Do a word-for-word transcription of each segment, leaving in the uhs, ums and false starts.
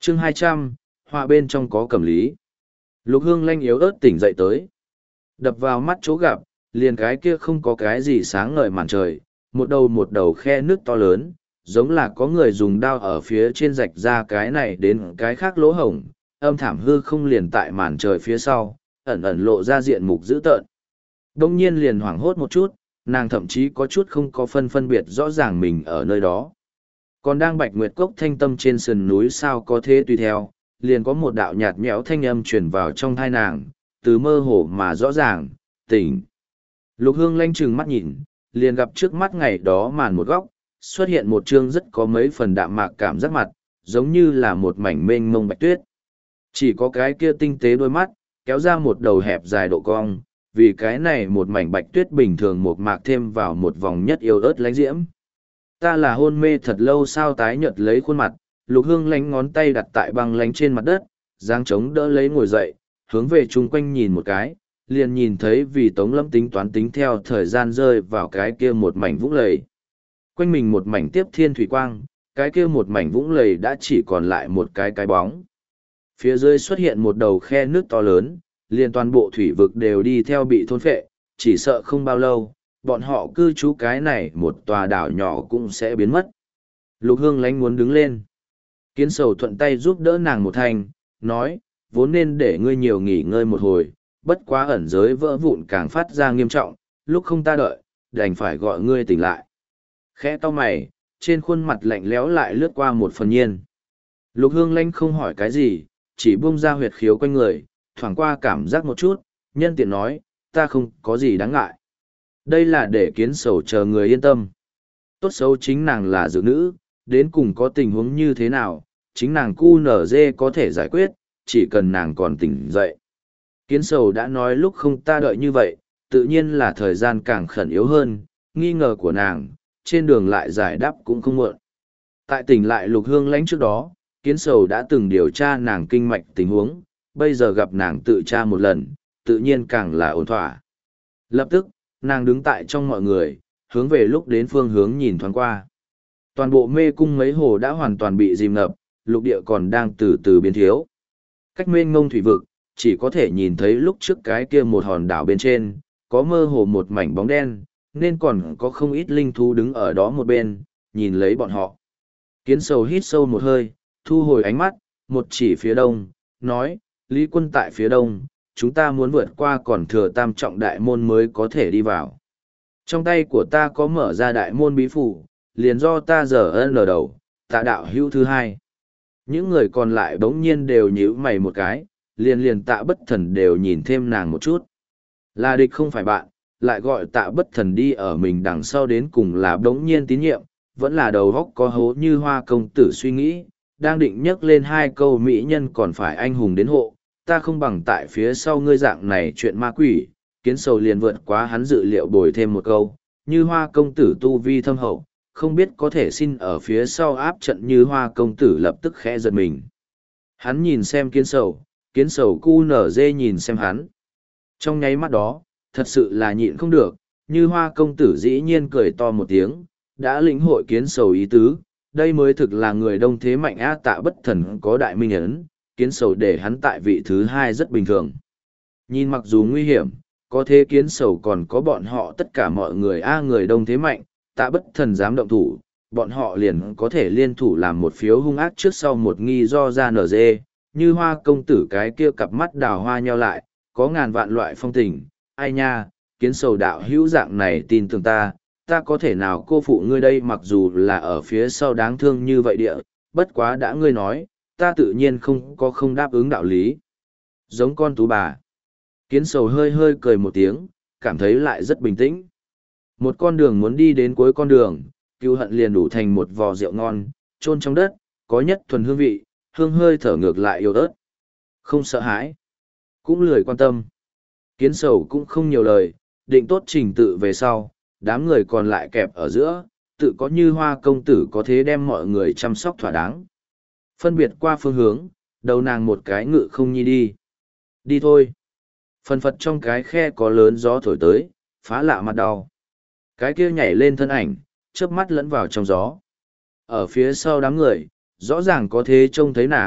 chương hai trăm, họa bên trong có cẩm lý. Lục Hương Lanh yếu ớt tỉnh dậy tới. Đập vào mắt chỗ gặp, liền cái kia không có cái gì sáng ngời màn trời, một đầu một đầu khe nước to lớn, giống là có người dùng đao ở phía trên rạch ra cái này đến cái khác lỗ hổng, âm thảm hư không liền tại màn trời phía sau, ẩn ẩn lộ ra diện mục dữ tợn. Đông nhiên liền hoảng hốt một chút, nàng thậm chí có chút không có phân phân biệt rõ ràng mình ở nơi đó. Còn đang Bạch Nguyệt Cốc thanh tâm trên sườn núi sao có thế tùy theo, liền có một đạo nhạt nhẽo thanh âm truyền vào trong thai nàng, từ mơ hồ mà rõ ràng, tỉnh. Lục Hương Lanh trừng mắt nhìn, liền gặp trước mắt ngày đó màn một góc, xuất hiện một chương rất có mấy phần đạm mạc cảm giác mặt, giống như là một mảnh mênh mông bạch tuyết. Chỉ có cái kia tinh tế đôi mắt, kéo ra một đầu hẹp dài độ cong, vì cái này một mảnh bạch tuyết bình thường một mạc thêm vào một vòng nhất yêu ớt lánh diễm. Ta là hôn mê thật lâu sao tái nhợt lấy khuôn mặt, Lục Hương lánh ngón tay đặt tại băng lánh trên mặt đất, giang trống đỡ lấy ngồi dậy, hướng về chung quanh nhìn một cái, liền nhìn thấy vì Tống Lâm tính toán tính theo thời gian rơi vào cái kia một mảnh vũng lầy. Quanh mình một mảnh tiếp thiên thủy quang, cái kia một mảnh vũng lầy đã chỉ còn lại một cái cái bóng. Phía dưới xuất hiện một đầu khe nước to lớn, liền toàn bộ thủy vực đều đi theo bị thôn phệ, chỉ sợ không bao lâu, bọn họ cư trú cái này một tòa đảo nhỏ cũng sẽ biến mất. Lục Hương lánh muốn đứng lên. Kiến Sầu thuận tay giúp đỡ nàng một thành, nói, vốn nên để ngươi nhiều nghỉ ngơi một hồi, bất quá ẩn giới vỡ vụn càng phát ra nghiêm trọng, lúc không ta đợi, đành phải gọi ngươi tỉnh lại. Khẽ to mày, trên khuôn mặt lạnh lẽo lại lướt qua một phần nhiên. Lục Hương lánh không hỏi cái gì, chỉ buông ra huyệt khiếu quanh người, thoảng qua cảm giác một chút, nhân tiện nói, ta không có gì đáng ngại. Đây là để Kiến Sầu chờ người yên tâm. Tốt xấu chính nàng là dược nữ, đến cùng có tình huống như thế nào, chính nàng cu nở dê có thể giải quyết, chỉ cần nàng còn tỉnh dậy. Kiến Sầu đã nói lúc không ta đợi như vậy, tự nhiên là thời gian càng khẩn yếu hơn, nghi ngờ của nàng, trên đường lại giải đáp cũng không muộn. Tại tỉnh lại Lục Hương lánh trước đó, Kiến Sầu đã từng điều tra nàng kinh mạch tình huống, bây giờ gặp nàng tự tra một lần, tự nhiên càng là ổn thỏa. Lập tức, nàng đứng tại trong mọi người, hướng về lúc đến phương hướng nhìn thoáng qua. Toàn bộ mê cung mấy hồ đã hoàn toàn bị dìm ngập, lục địa còn đang từ từ biến thiếu. Cách mênh ngông thủy vực, chỉ có thể nhìn thấy lúc trước cái kia một hòn đảo bên trên, có mơ hồ một mảnh bóng đen, nên còn có không ít linh thú đứng ở đó một bên, nhìn lấy bọn họ. Kiến Sầu hít sâu một hơi, thu hồi ánh mắt, một chỉ phía đông, nói, Lý Quân tại phía đông, chúng ta muốn vượt qua còn thừa tam trọng đại môn mới có thể đi vào. Trong tay của ta có mở ra đại môn bí phủ, liền do ta giờ ân lờ đầu, tạ đạo hữu thứ hai. Những người còn lại bỗng nhiên đều nhíu mày một cái, liền liền tạ bất thần đều nhìn thêm nàng một chút. Là địch không phải bạn, lại gọi tạ bất thần đi ở mình đằng sau đến cùng là bỗng nhiên tín nhiệm, vẫn là đầu góc có hố như hoa công tử suy nghĩ, đang định nhắc lên hai câu mỹ nhân còn phải anh hùng đến hộ, ta không bằng tại phía sau ngươi dạng này chuyện ma quỷ. Kiến Sầu liền vượt quá hắn dự liệu bồi thêm một câu, như hoa công tử tu vi thâm hậu, không biết có thể xin ở phía sau áp trận như hoa công tử lập tức khẽ giật mình. Hắn nhìn xem Kiến Sầu, Kiến Sầu cu nở dê nhìn xem hắn. Trong nháy mắt đó, thật sự là nhịn không được, như hoa công tử dĩ nhiên cười to một tiếng, đã lĩnh hội Kiến Sầu ý tứ, đây mới thực là người đông thế mạnh á. Tạ bất thần có đại minh ấn, Kiến Sầu để hắn tại vị thứ hai rất bình thường. Nhìn mặc dù nguy hiểm, có thế Kiến Sầu còn có bọn họ tất cả mọi người a người đông thế mạnh, Tạ bất thần dám động thủ, bọn họ liền có thể liên thủ làm một phiếu hung ác trước sau một nghi do ra nở dê, như hoa công tử cái kia cặp mắt đào hoa nheo lại, có ngàn vạn loại phong tình, ai nha, Kiến Sầu đạo hữu dạng này tin tưởng ta, ta có thể nào cô phụ ngươi đây mặc dù là ở phía sau đáng thương như vậy địa, bất quá đã ngươi nói, ta tự nhiên không có không đáp ứng đạo lý. Giống con tú bà. Kiến Sầu hơi hơi cười một tiếng, cảm thấy lại rất bình tĩnh. Một con đường muốn đi đến cuối con đường, cựu hận liền đủ thành một vò rượu ngon, chôn trong đất, có nhất thuần hương vị, hương hơi thở ngược lại yêu ớt. Không sợ hãi, cũng lười quan tâm. Kiến Sầu cũng không nhiều lời, định tốt trình tự về sau, đám người còn lại kẹp ở giữa, tự có như hoa công tử có thế đem mọi người chăm sóc thỏa đáng. Phân biệt qua phương hướng, đầu nàng một cái ngự không nhi đi. Đi thôi. Phần phật trong cái khe có lớn gió thổi tới, phá lạ mặt đau. Cái kia nhảy lên thân ảnh, chớp mắt lẫn vào trong gió. Ở phía sau đám người, rõ ràng có thế trông thấy nàng,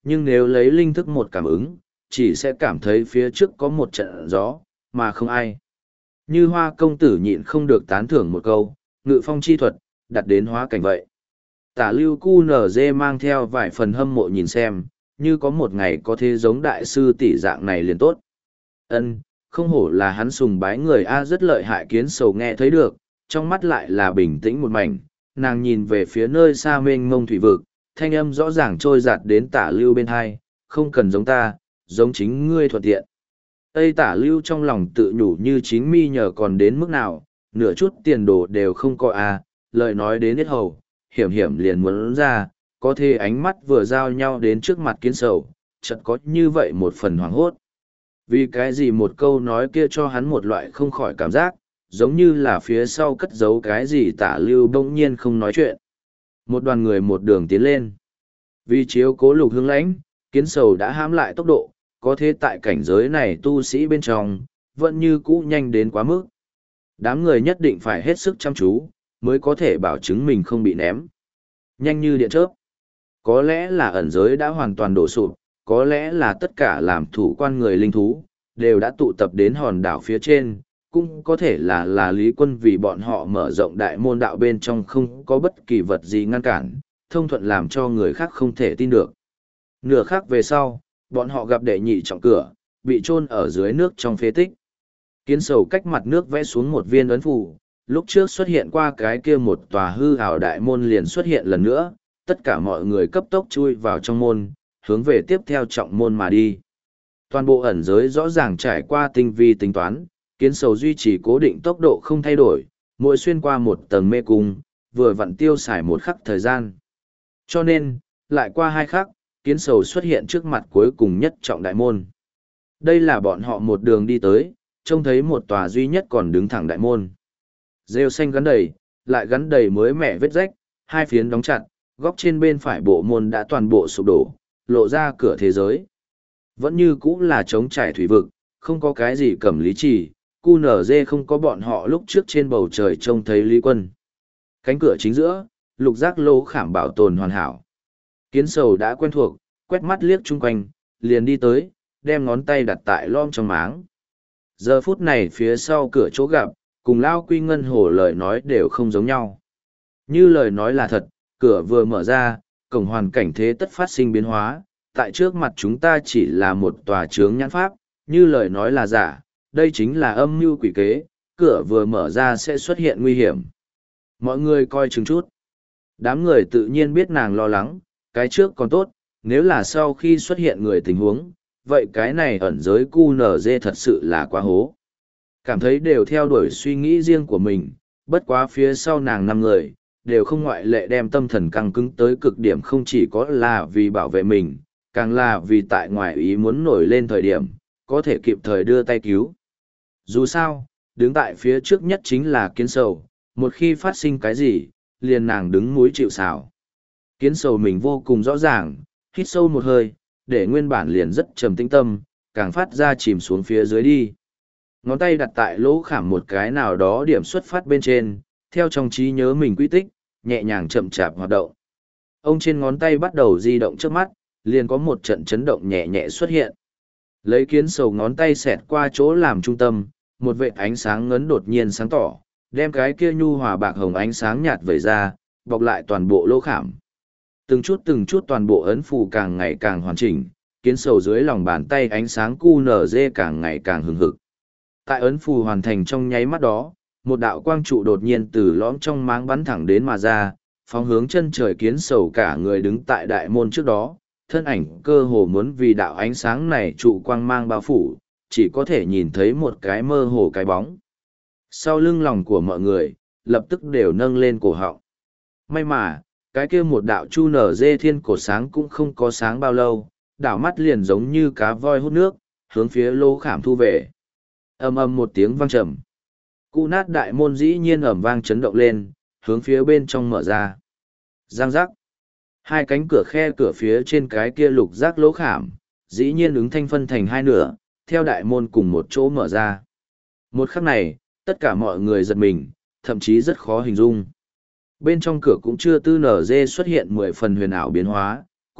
nhưng nếu lấy linh thức một cảm ứng, chỉ sẽ cảm thấy phía trước có một trận gió, mà không ai. Như Hoa công tử nhịn không được tán thưởng một câu, ngự phong chi thuật, đặt đến hóa cảnh vậy. Tả lưu cu nở dê mang theo vài phần hâm mộ nhìn xem, như có một ngày có thế giống đại sư tỷ dạng này liền tốt. Ân, không hổ là hắn sùng bái người A rất lợi hại. Kiến sầu nghe thấy được, trong mắt lại là bình tĩnh một mảnh, nàng nhìn về phía nơi xa mênh mông thủy vực, thanh âm rõ ràng trôi giạt đến tả lưu bên hai, không cần giống ta, giống chính ngươi thuận tiện. Tây tả lưu trong lòng tự nhủ như chính mi nhờ còn đến mức nào, nửa chút tiền đồ đều không có A, lời nói đến hết hầu, hiểm hiểm liền muốn ra, có thể ánh mắt vừa giao nhau đến trước mặt kiến sầu, chợt có như vậy một phần hoảng hốt. Vì cái gì một câu nói kia cho hắn một loại không khỏi cảm giác, giống như là phía sau cất giấu cái gì tả lưu bỗng nhiên không nói chuyện. Một đoàn người một đường tiến lên. Vì chiếu cố Lục Hương Lãnh, kiến sầu đã hãm lại tốc độ, có thế tại cảnh giới này tu sĩ bên trong, vẫn như cũ nhanh đến quá mức. Đám người nhất định phải hết sức chăm chú, mới có thể bảo chứng mình không bị ném. Nhanh như điện chớp. Có lẽ là ẩn giới đã hoàn toàn đổ sụp, có lẽ là tất cả làm thủ quan người linh thú, đều đã tụ tập đến hòn đảo phía trên, cũng có thể là là Lý Quân vì bọn họ mở rộng đại môn đạo bên trong không có bất kỳ vật gì ngăn cản, thông thuận làm cho người khác không thể tin được. Nửa khác về sau, bọn họ gặp đệ nhị trọng cửa, bị chôn ở dưới nước trong phế tích. Kiến sầu cách mặt nước vẽ xuống một viên ấn phù, lúc trước xuất hiện qua cái kia một tòa hư hào đại môn liền xuất hiện lần nữa, tất cả mọi người cấp tốc chui vào trong môn, hướng về tiếp theo trọng môn mà đi. Toàn bộ ẩn giới rõ ràng trải qua tinh vi tính toán, kiến sầu duy trì cố định tốc độ không thay đổi, mỗi xuyên qua một tầng mê cung, vừa vặn tiêu xài một khắc thời gian. Cho nên, lại qua hai khắc, kiến sầu xuất hiện trước mặt cuối cùng nhất trọng đại môn. Đây là bọn họ một đường đi tới, trông thấy một tòa duy nhất còn đứng thẳng đại môn. Rêu xanh gắn đầy, lại gắn đầy mới mẻ vết rách, hai phiến đóng chặt, góc trên bên phải bộ môn đã toàn bộ sụp đổ, lộ ra cửa thế giới. Vẫn như cũ là trống trải thủy vực, không có cái gì cầm lý trì, cu nở dê không có bọn họ lúc trước trên bầu trời trông thấy Lý Quân. Cánh cửa chính giữa, lục giác lô khảm bảo tồn hoàn hảo. Kiến sầu đã quen thuộc, quét mắt liếc chung quanh, liền đi tới, đem ngón tay đặt tại lom trong máng. Giờ phút này phía sau cửa chỗ gặp, cùng Lao Quy Ngân Hồ lời nói đều không giống nhau. Như lời nói là thật, cửa vừa mở ra, cổng hoàn cảnh thế tất phát sinh biến hóa, tại trước mặt chúng ta chỉ là một tòa chướng nhãn pháp, như lời nói là giả, đây chính là âm mưu quỷ kế, cửa vừa mở ra sẽ xuất hiện nguy hiểm. Mọi người coi chừng chút. Đám người tự nhiên biết nàng lo lắng, cái trước còn tốt, nếu là sau khi xuất hiện người tình huống, vậy cái này ẩn giới cu nở dê thật sự là quá hố. Cảm thấy đều theo đuổi suy nghĩ riêng của mình, bất quá phía sau nàng năm người, đều không ngoại lệ đem tâm thần căng cứng tới cực điểm, không chỉ có là vì bảo vệ mình, càng là vì tại ngoài ý muốn nổi lên thời điểm, có thể kịp thời đưa tay cứu. Dù sao, đứng tại phía trước nhất chính là kiến sầu, một khi phát sinh cái gì, liền nàng đứng mũi chịu sào. Kiến sầu mình vô cùng rõ ràng, hít sâu một hơi, để nguyên bản liền rất trầm tĩnh tâm, càng phát ra chìm xuống phía dưới đi. Ngón tay đặt tại lỗ khảm một cái nào đó điểm xuất phát bên trên, theo trong trí nhớ mình quy tích, nhẹ nhàng chậm chạp hoạt động. Ông trên ngón tay bắt đầu di động trước mắt, liền có một trận chấn động nhẹ nhẹ xuất hiện. Lấy kiến sầu ngón tay xẹt qua chỗ làm trung tâm, một vệt ánh sáng ngấn đột nhiên sáng tỏ, đem cái kia nhu hòa bạc hồng ánh sáng nhạt vẩy ra, bọc lại toàn bộ lỗ khảm. Từng chút từng chút toàn bộ ấn phù càng ngày càng hoàn chỉnh, kiến sầu dưới lòng bàn tay ánh sáng cu nở dê càng ngày càng hừng hực. Tại ấn phù hoàn thành trong nháy mắt đó, một đạo quang trụ đột nhiên từ lõm trong máng bắn thẳng đến mà ra, phóng hướng chân trời. Kiến sầu cả người đứng tại đại môn trước đó, thân ảnh cơ hồ muốn vì đạo ánh sáng này trụ quang mang bao phủ, chỉ có thể nhìn thấy một cái mơ hồ cái bóng. Sau lưng lòng của mọi người, lập tức đều nâng lên cổ họng. May mà, cái kia một đạo chu nở dê thiên cổ sáng cũng không có sáng bao lâu, đảo mắt liền giống như cá voi hút nước, hướng phía lô khảm thu về. Ầm ầm một tiếng vang trầm. Cụ nát đại môn dĩ nhiên ầm vang chấn động lên, hướng phía bên trong mở ra. Giang giác. Hai cánh cửa khe cửa phía trên cái kia lục giác lỗ khảm, dĩ nhiên ứng thanh phân thành hai nửa, theo đại môn cùng một chỗ mở ra. Một khắc này, tất cả mọi người giật mình, thậm chí rất khó hình dung. Bên trong cửa cũng chưa tư nở dê xuất hiện mười phần huyền ảo biến hóa,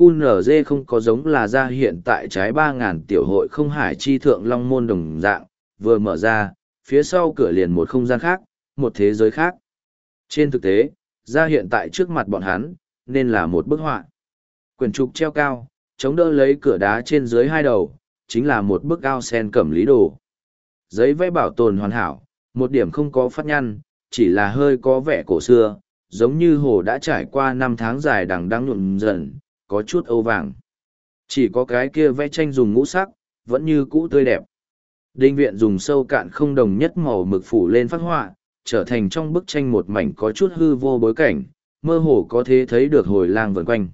quy en giê không có giống là ra hiện tại trái ba ngàn tiểu hội không hải chi thượng long môn đồng dạng, vừa mở ra, phía sau cửa liền một không gian khác, một thế giới khác. Trên thực tế, ra hiện tại trước mặt bọn hắn, nên là một bức họa. Quyển trục treo cao, chống đỡ lấy cửa đá trên dưới hai đầu, chính là một bức ao sen cẩm lý đồ. Giấy vẽ bảo tồn hoàn hảo, một điểm không có phát nhăn, chỉ là hơi có vẻ cổ xưa, giống như hồ đã trải qua năm tháng dài đằng đang nhuộm dần, có chút âu vàng. Chỉ có cái kia vẽ tranh dùng ngũ sắc, vẫn như cũ tươi đẹp. Đinh viện dùng sâu cạn không đồng nhất màu mực phủ lên phát họa, trở thành trong bức tranh một mảnh có chút hư vô bối cảnh, mơ hồ có thể thấy được hồi lang vần quanh.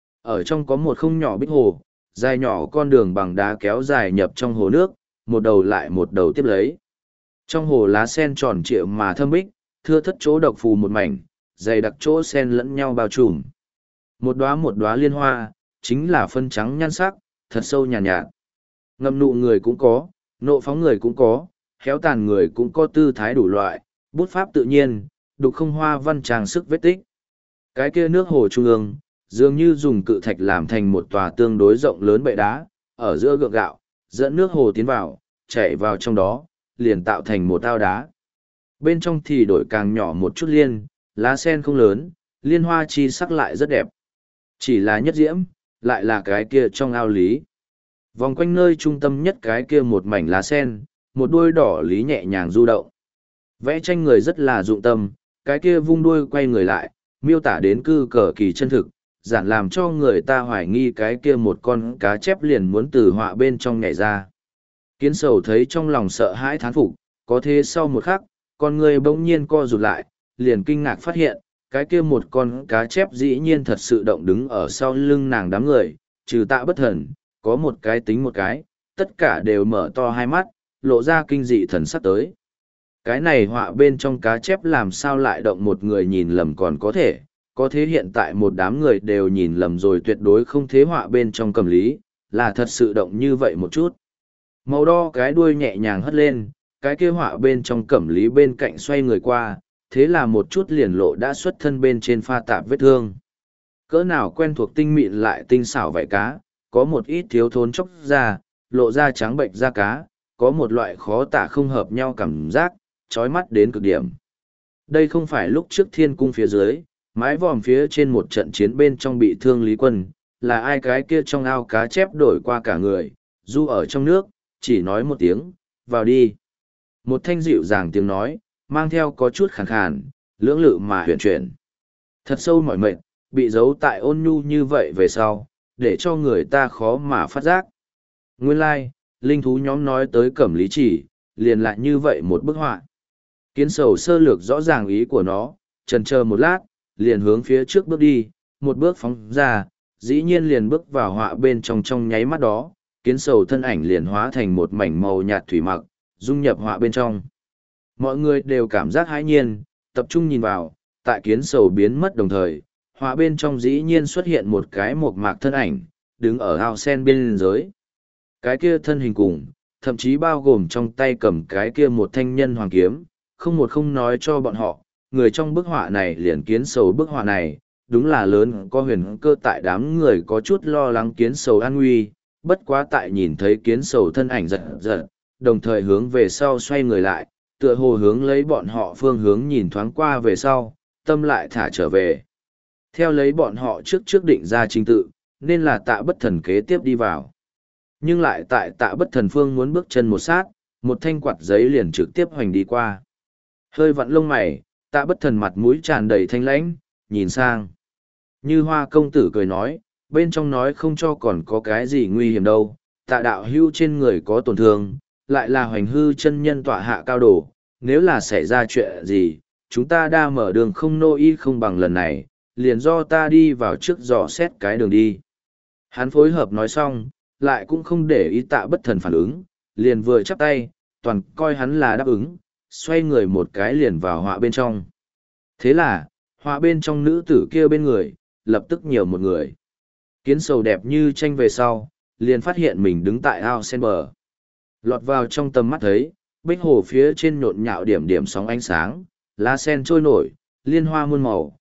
Ở trong có một không nhỏ bích hồ, dài nhỏ con đường bằng đá kéo dài nhập trong hồ nước, một đầu lại một đầu tiếp lấy. Trong hồ lá sen tròn trịa mà thâm bích, thưa thất chỗ độc phù một mảnh, dày đặc chỗ sen lẫn nhau bao trùm. Một đóa một đóa liên hoa, chính là phân trắng nhan sắc, thật sâu nhàn nhạt, nhạt. Ngậm nụ người cũng có, nộ phóng người cũng có, khéo tàn người cũng có tư thái đủ loại, bút pháp tự nhiên, đục không hoa văn trang sức vết tích. Cái kia nước hồ trung ương, dường như dùng cự thạch làm thành một tòa tương đối rộng lớn bệ đá, ở giữa gượng gạo, dẫn nước hồ tiến vào, chảy vào trong đó, liền tạo thành một ao đá. Bên trong thì đổi càng nhỏ một chút liên, lá sen không lớn, liên hoa chi sắc lại rất đẹp. Chỉ là nhất diễm, lại là cái kia trong ao lý. Vòng quanh nơi trung tâm nhất cái kia một mảnh lá sen, một đuôi đỏ lý nhẹ nhàng du động. Vẽ tranh người rất là dụng tâm, cái kia vung đuôi quay người lại, miêu tả đến cư cờ kỳ chân thực, giản làm cho người ta hoài nghi cái kia một con cá chép liền muốn từ họa bên trong nhảy ra. Kiến sầu thấy trong lòng sợ hãi thán phục, có thế sau một khắc, con người bỗng nhiên co rụt lại, liền kinh ngạc phát hiện, cái kia một con cá chép dĩ nhiên thật sự động đứng ở sau lưng nàng đám người, trừ Tạ Bất Thần, có một cái tính một cái, tất cả đều mở to hai mắt, lộ ra kinh dị thần sắc tới. Cái này họa bên trong cá chép làm sao lại động một người nhìn lầm còn có thể, có thế hiện tại một đám người đều nhìn lầm rồi tuyệt đối không thế họa bên trong cầm lý, là thật sự động như vậy một chút. Màu đo cái đuôi nhẹ nhàng hất lên, cái kia họa bên trong cẩm lý bên cạnh xoay người qua, thế là một chút liền lộ đã xuất thân bên trên pha tạp vết thương. Cỡ nào quen thuộc tinh mịn lại tinh xảo vảy cá, có một ít thiếu thốn chốc ra, lộ ra trắng bệnh da cá, có một loại khó tả không hợp nhau cảm giác, chói mắt đến cực điểm. Đây không phải lúc trước thiên cung phía dưới, mái vòm phía trên một trận chiến bên trong bị thương Lý Quân, là ai cái kia trong ao cá chép đổi qua cả người, du ở trong nước, chỉ nói một tiếng, vào đi. Một thanh dịu dàng tiếng nói, mang theo có chút khàn khàn, lưỡng lự mà huyền chuyển. Thật sâu mỏi mệt, bị giấu tại ôn nhu như vậy về sau, để cho người ta khó mà phát giác. Nguyên lai, like, linh thú nhóm nói tới cẩm lý chỉ, liền lại như vậy một bức họa. Kiến sầu sơ lược rõ ràng ý của nó, chần chờ một lát, liền hướng phía trước bước đi, một bước phóng ra, dĩ nhiên liền bước vào họa bên trong trong nháy mắt đó, kiến sầu thân ảnh liền hóa thành một mảnh màu nhạt thủy mặc, dung nhập họa bên trong. Mọi người đều cảm giác hãi nhiên, tập trung nhìn vào, tại kiến sầu biến mất đồng thời, họa bên trong dĩ nhiên xuất hiện một cái mộc mạc thân ảnh, đứng ở ao sen bên dưới. Cái kia thân hình cùng, thậm chí bao gồm trong tay cầm cái kia một thanh nhân hoàng kiếm, không một không nói cho bọn họ, người trong bức họa này liền kiến sầu bức họa này, đúng là lớn có huyền cơ tại đám người có chút lo lắng kiến sầu an nguy, bất quá tại nhìn thấy kiến sầu thân ảnh giật giật, đồng thời hướng về sau xoay người lại, tựa hồ hướng lấy bọn họ phương hướng nhìn thoáng qua về sau, tâm lại thả trở về. Theo lấy bọn họ trước trước định ra trình tự, nên là Tạ Bất Thần kế tiếp đi vào. Nhưng lại tại Tạ Bất Thần phương muốn bước chân một sát, một thanh quạt giấy liền trực tiếp hoành đi qua. Hơi vặn lông mày, Tạ Bất Thần mặt mũi tràn đầy thanh lãnh, nhìn sang. Như Hoa công tử cười nói, bên trong nói không cho còn có cái gì nguy hiểm đâu, Tạ đạo hưu trên người có tổn thương, lại là hoành hư chân nhân tọa hạ cao đồ, nếu là xảy ra chuyện gì, chúng ta đa mở đường không nô y không bằng lần này, liền do ta đi vào trước dò xét cái đường đi. Hắn phối hợp nói xong, lại cũng không để ý Tạ Bất Thần phản ứng, liền vừa chắp tay, toàn coi hắn là đáp ứng, xoay người một cái liền vào họa bên trong. Thế là, họa bên trong nữ tử kia bên người, lập tức nhiều một người. Kiến sầu đẹp như tranh về sau, liền phát hiện mình đứng tại ao sen bờ. Lọt vào trong tầm mắt thấy, bích hồ phía trên nhộn nhạo điểm điểm sóng ánh sáng, lá sen trôi nổi, liên hoa muôn màu,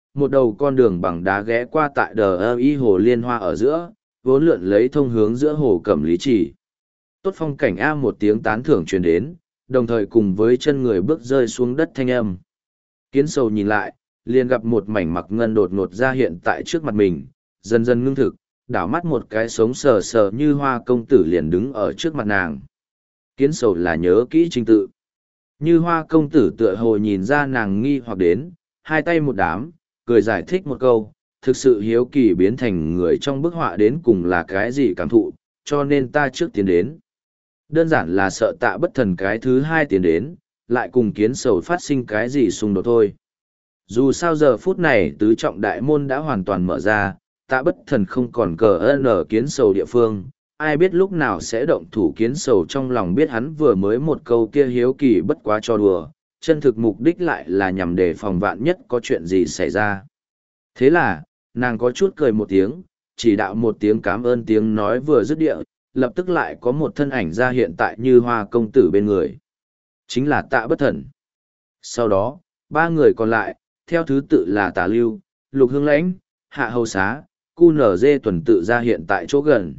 một đầu con đường bằng đá ghé qua tại đờ ơ y hồ liên hoa ở giữa, vốn lượn lấy thông hướng giữa hồ Cẩm Lý Trì. Tốt phong cảnh a một tiếng tán thưởng truyền đến, đồng thời cùng với chân người bước rơi xuống đất thanh âm. Kiến sầu nhìn lại, liền gặp một mảnh mặc ngân đột ngột ra hiện tại trước mặt mình, dần dần ngưng thực, đảo mắt một cái sống sờ sờ như hoa công tử liền đứng ở trước mặt nàng. Kiến sầu là nhớ kỹ trình tự. Như hoa công tử tựa hồ nhìn ra nàng nghi hoặc đến, hai tay một đám, cười giải thích một câu, thực sự hiếu kỳ biến thành người trong bức họa đến cùng là cái gì cảm thụ, cho nên ta trước tiến đến. Đơn giản là sợ Tạ Bất Thần cái thứ hai tiến đến, lại cùng kiến sầu phát sinh cái gì xung đột thôi. Dù sao giờ phút này tứ trọng đại môn đã hoàn toàn mở ra, Tạ Bất Thần không còn cờ ơn ở kiến sầu địa phương, ai biết lúc nào sẽ động thủ. Kiến sầu trong lòng biết hắn vừa mới một câu kia hiếu kỳ bất quá cho đùa, chân thực mục đích lại là nhằm để phòng vạn nhất có chuyện gì xảy ra. Thế là, nàng có chút cười một tiếng, chỉ đạo một tiếng cảm ơn tiếng nói vừa dứt địa, lập tức lại có một thân ảnh ra hiện tại như hoa công tử bên người. Chính là Tạ Bất Thần. Sau đó, ba người còn lại, theo thứ tự là Tả Lưu, Lục Hương Lãnh, Hạ Hầu Xá, Cu Nở Dê tuần tự ra hiện tại chỗ gần.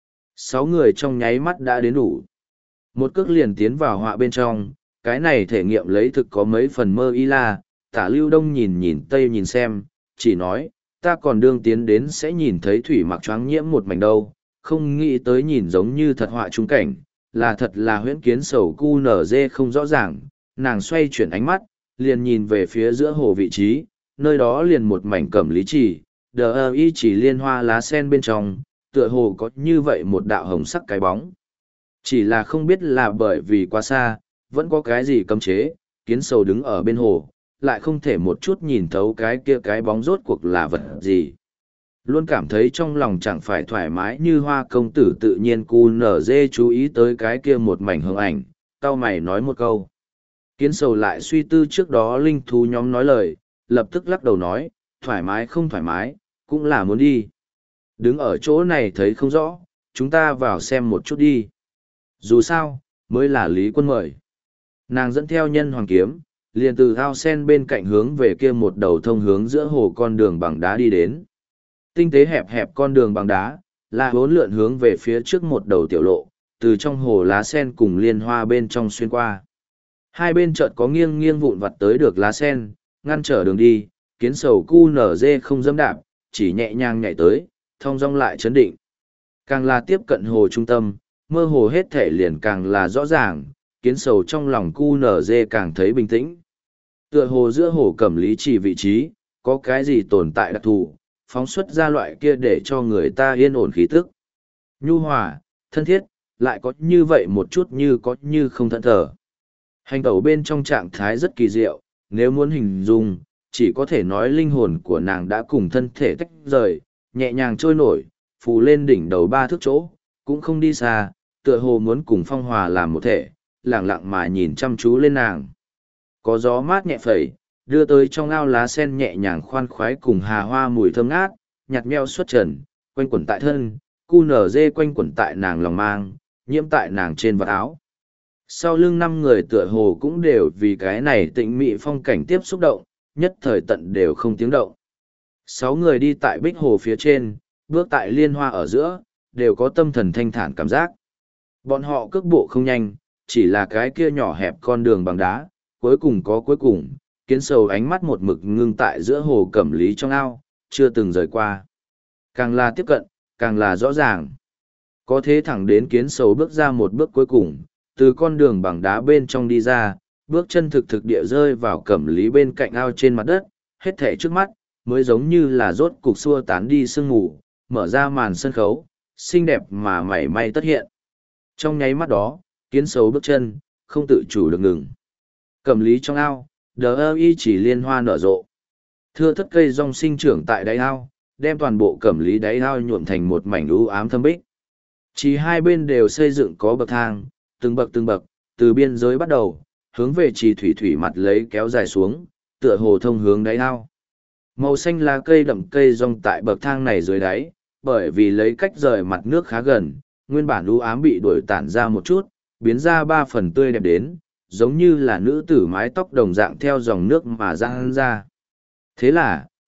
Sáu người trong nháy mắt đã đến đủ. Một cước liền tiến vào họa bên trong, cái này thể nghiệm lấy thực có mấy phần mơ y la. Tả Lưu Đông nhìn nhìn Tây nhìn xem, chỉ nói, ta còn đương tiến đến sẽ nhìn thấy thủy mặc choáng nhiễm một mảnh đâu, không nghĩ tới nhìn giống như thật họa trung cảnh, là thật là huyễn kiến sầu. Cu Nở Dê không rõ ràng, nàng xoay chuyển ánh mắt, liền nhìn về phía giữa hồ vị trí, nơi đó liền một mảnh Cẩm Lý Trì, đờ ơ y chỉ liên hoa lá sen bên trong, tựa hồ có như vậy một đạo hồng sắc cái bóng. Chỉ là không biết là bởi vì quá xa, vẫn có cái gì cấm chế, kiến sầu đứng ở bên hồ, lại không thể một chút nhìn thấu cái kia cái bóng rốt cuộc là vật gì. Luôn cảm thấy trong lòng chẳng phải thoải mái như hoa công tử. Tự nhiên Cu Nở Dê chú ý tới cái kia một mảnh hương ảnh, cau mày nói một câu. Kiến sầu lại suy tư trước đó linh thú nhóm nói lời, lập tức lắc đầu nói, thoải mái không thoải mái, cũng là muốn đi. Đứng ở chỗ này thấy không rõ, chúng ta vào xem một chút đi. Dù sao, mới là Lý Quân mời. Nàng dẫn theo nhân hoàng kiếm, liền từ ao sen bên cạnh hướng về kia một đầu thông hướng giữa hồ con đường bằng đá đi đến. Tinh tế hẹp hẹp con đường bằng đá, là bốn lượn hướng về phía trước một đầu tiểu lộ, từ trong hồ lá sen cùng liên hoa bên trong xuyên qua. Hai bên chợt có nghiêng nghiêng vụn vặt tới được lá sen, ngăn trở đường đi. Kiến sầu Cu Nở Dê không dẫm đạp, chỉ nhẹ nhàng nhảy tới, thong dong lại chấn định. Càng là tiếp cận hồ trung tâm, mơ hồ hết thể liền càng là rõ ràng, kiến sầu trong lòng Cu Nở Dê càng thấy bình tĩnh. Tựa hồ giữa hồ Cẩm Lý Trì vị trí, có cái gì tồn tại đặc thù, phóng xuất ra loại kia để cho người ta yên ổn khí tức. Nhu hòa, thân thiết, lại có như vậy một chút như có như không thẫn thờ. Hành tẩu bên trong trạng thái rất kỳ diệu, nếu muốn hình dung, chỉ có thể nói linh hồn của nàng đã cùng thân thể tách rời, nhẹ nhàng trôi nổi, phù lên đỉnh đầu ba thước chỗ, cũng không đi xa, tựa hồ muốn cùng phong hòa làm một thể, lặng lặng mà nhìn chăm chú lên nàng. Có gió mát nhẹ phẩy, đưa tới trong ao lá sen nhẹ nhàng khoan khoái cùng hà hoa mùi thơm ngát, nhạt nhẽo xuất trần, quanh quẩn tại thân, Cu Nở Dê quanh quẩn tại nàng lòng mang, nhiễm tại nàng trên vật áo. Sau lưng năm người tựa hồ cũng đều vì cái này tịnh mị phong cảnh tiếp xúc động, nhất thời tận đều không tiếng động. Sáu người đi tại bích hồ phía trên, bước tại liên hoa ở giữa, đều có tâm thần thanh thản cảm giác. Bọn họ cước bộ không nhanh, chỉ là cái kia nhỏ hẹp con đường bằng đá, cuối cùng có cuối cùng, kiến sầu ánh mắt một mực ngưng tại giữa hồ Cẩm Lý trong ao, chưa từng rời qua. Càng là tiếp cận, càng là rõ ràng. Có thế thẳng đến kiến sầu bước ra một bước cuối cùng, từ con đường bằng đá bên trong đi ra, bước chân thực thực địa rơi vào Cẩm Lý bên cạnh ao trên mặt đất, hết thảy trước mắt, mới giống như là rốt cục xua tán đi sương mù, mở ra màn sân khấu, xinh đẹp mà mảy may tất hiện. Trong nháy mắt đó, kiến sầu bước chân, không tự chủ được ngừng. Cẩm Lý trong ao, đờ ơ y chỉ liên hoa nở rộ. Thưa thất cây rong sinh trưởng tại đáy ao, đem toàn bộ Cẩm Lý đáy ao nhuộm thành một mảnh u ám thâm bích. Chỉ hai bên đều xây dựng có bậc thang, từng bậc từng bậc, từ biên giới bắt đầu, hướng về trì thủy thủy mặt lấy kéo dài xuống, tựa hồ thông hướng đáy ao. Màu xanh lá cây đậm cây rong tại bậc thang này dưới đáy, bởi vì lấy cách rời mặt nước khá gần, nguyên bản u ám bị đuổi tản ra một chút, biến ra ba phần tươi đẹp đến, giống như là nữ tử mái tóc đồng dạng theo dòng nước mà giãn ra. Thế là,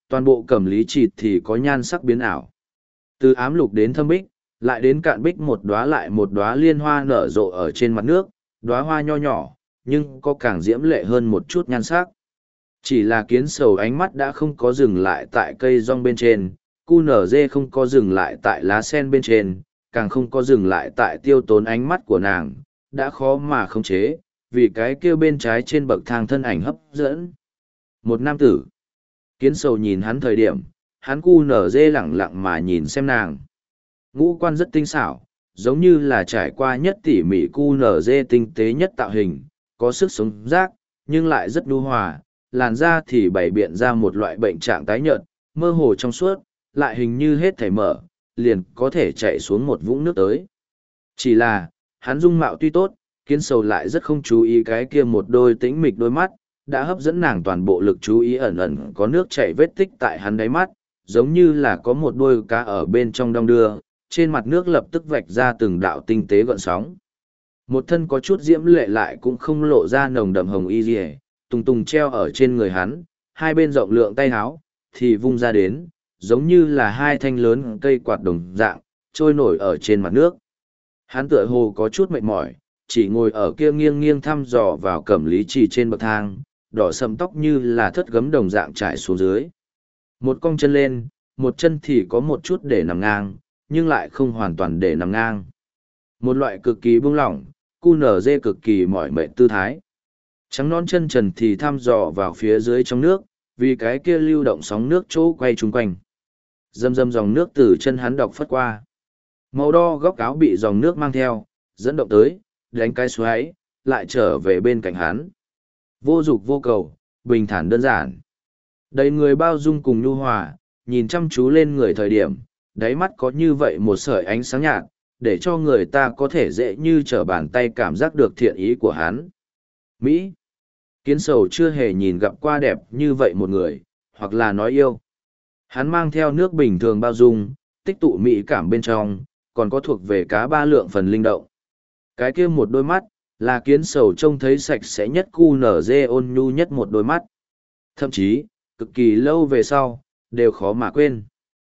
toàn bộ cẩm lý trì thì có nhan sắc biến ảo. Từ ám lục đến thâm bích, lại đến cạn bích, một đóa lại một đóa liên hoa nở rộ ở trên mặt nước, đóa hoa nho nhỏ, nhưng có càng diễm lệ hơn một chút nhan sắc. Chỉ là kiến sầu ánh mắt đã không có dừng lại tại cây rong bên trên, cu nở dê không có dừng lại tại lá sen bên trên, càng không có dừng lại tại tiêu tốn ánh mắt của nàng, đã khó mà khống chế, vì cái kia bên trái trên bậc thang thân ảnh hấp dẫn. Một nam tử. Kiến sầu nhìn hắn thời điểm, hắn cu nở dê lẳng lặng mà nhìn xem nàng. Ngũ quan rất tinh xảo, giống như là trải qua nhất tỉ mỉ cu nở dê tinh tế nhất tạo hình, có sức sống giác, nhưng lại rất nhu hòa, làn da thì bày biện ra một loại bệnh trạng tái nhợt, mơ hồ trong suốt, lại hình như hết thảy mở, liền có thể chạy xuống một vũng nước tới. Chỉ là, hắn dung mạo tuy tốt, kiến sầu lại rất không chú ý cái kia một đôi tĩnh mịch đôi mắt, đã hấp dẫn nàng toàn bộ lực chú ý, ẩn ẩn có nước chảy vết tích tại hắn đáy mắt, giống như là có một đôi cá ở bên trong đong đưa, trên mặt nước lập tức vạch ra từng đạo tinh tế gợn sóng. Một thân có chút diễm lệ lại cũng không lộ ra nồng đậm hồng y rìa, tùng tùng treo ở trên người hắn, hai bên rộng lượng tay háo, thì vung ra đến, giống như là hai thanh lớn cây quạt đồng dạng, trôi nổi ở trên mặt nước. Hắn tựa hồ có chút mệt mỏi, chỉ ngồi ở kia nghiêng nghiêng thăm dò vào cẩm lý trì trên bậc thang, đỏ sầm tóc như là thất gấm đồng dạng trải xuống dưới. Một cong chân lên, một chân thì có một chút để nằm ngang, nhưng lại không hoàn toàn để nằm ngang. Một loại cực kỳ buông lỏng, cu nở dê cực kỳ mỏi mệt tư thái. Trắng non chân trần thì thăm dò vào phía dưới trong nước, vì cái kia lưu động sóng nước chỗ quay chung quanh. Dầm dầm dòng nước từ chân hắn đọc phất qua. Màu đo góc áo bị dòng nước mang theo, dẫn động tới, đánh cái xoáy, lại trở về bên cạnh hắn. Vô dục vô cầu, bình thản đơn giản. Đầy người bao dung cùng nhu hòa, nhìn chăm chú lên người thời điểm, đáy mắt có như vậy một sợi ánh sáng nhạt, để cho người ta có thể dễ như trở bàn tay cảm giác được thiện ý của hắn. Mỹ. Kiến sầu chưa hề nhìn gặp qua đẹp như vậy một người, hoặc là nói yêu. Hắn mang theo nước bình thường bao dung, tích tụ mỹ cảm bên trong, còn có thuộc về cá ba lượng phần linh động. Cái kia một đôi mắt, là kiến sầu trông thấy sạch sẽ nhất, cu nở dê ôn nhu nhất một đôi mắt. Thậm chí, cực kỳ lâu về sau, đều khó mà quên.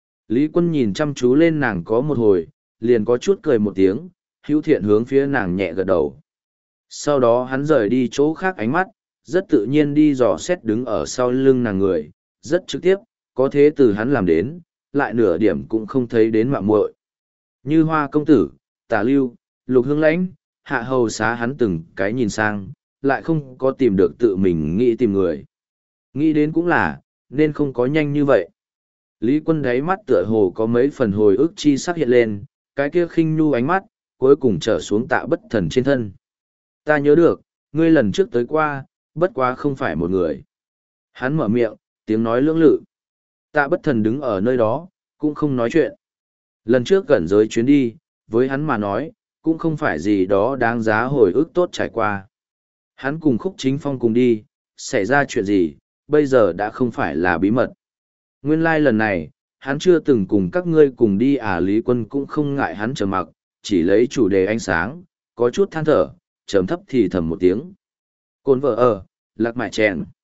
Lý Quân nhìn chăm chú lên nàng có một hồi, liền có chút cười một tiếng, hữu thiện hướng phía nàng nhẹ gật đầu. Sau đó hắn rời đi chỗ khác ánh mắt, rất tự nhiên đi dò xét đứng ở sau lưng nàng người, rất trực tiếp, có thế từ hắn làm đến, lại nửa điểm cũng không thấy đến mạ muội. Như Hoa công tử, Tả Lưu, Lục Hương Lãnh, Hạ Hầu xá hắn từng cái nhìn sang, lại không có tìm được tự mình nghĩ tìm người. Nghĩ đến cũng là, nên không có nhanh như vậy. Lý Quân đáy mắt tựa hồ có mấy phần hồi ức chi sắc hiện lên, cái kia khinh nhu ánh mắt, cuối cùng trở xuống Tạ Bất Thần trên thân. Ta nhớ được, ngươi lần trước tới qua, bất quá không phải một người. Hắn mở miệng, tiếng nói lưỡng lự. Tạ Bất Thần đứng ở nơi đó, cũng không nói chuyện. Lần trước gần giới chuyến đi, với hắn mà nói, cũng không phải gì đó đáng giá hồi ức tốt trải qua. Hắn cùng Khúc Chính Phong cùng đi, xảy ra chuyện gì, bây giờ đã không phải là bí mật. Nguyên lai like lần này, hắn chưa từng cùng các ngươi cùng đi à. Lý Quân cũng không ngại hắn trầm mặc, chỉ lấy chủ đề ánh sáng, có chút than thở, trầm thấp thì thầm một tiếng. Cồn vợ ở, lạc mại chèn.